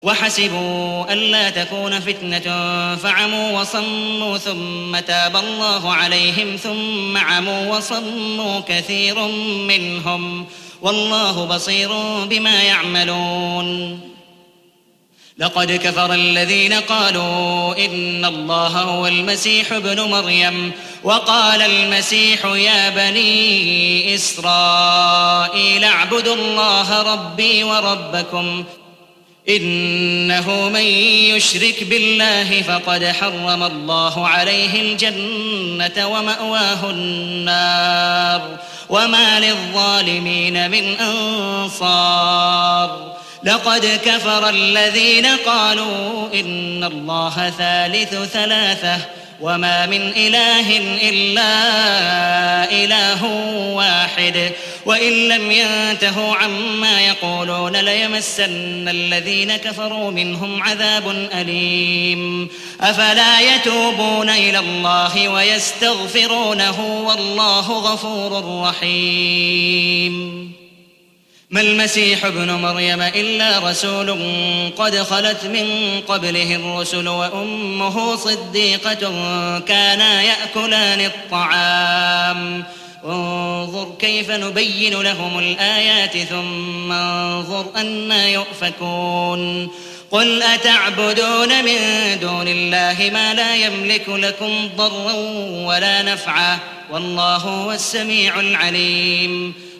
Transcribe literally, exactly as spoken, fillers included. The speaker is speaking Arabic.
وحسبوا ألا تكون فتنة فعموا وصموا ثم تاب الله عليهم ثم عموا وصموا كثير منهم والله بصير بما يعملون. لقد كفر الذين قالوا إن الله هو المسيح ابن مريم وقال المسيح يا بني إسرائيل اعبدوا الله ربي وربكم إنه من يشرك بالله فقد حرم الله عليه الجنة ومأواه النار وما للظالمين من أنصار. لقد كفر الذين قالوا إن الله ثالث ثلاثة وما من إله إلا إله واحد وإن لم ينتهوا عما يقولون ليمسن الذين كفروا منهم عذاب أليم. أفلا يتوبون إلى الله ويستغفرونه والله غفور رحيم. ما المسيح ابن مريم إلا رسول قد خلت من قبله الرسل وأمه صديقة كانا يأكلان الطعام انظر كيف نبين لهم الآيات ثم انظر أنى يؤفكون. قل أتعبدون من دون الله ما لا يملك لكم ضرا ولا نفعا والله هو السميع العليم.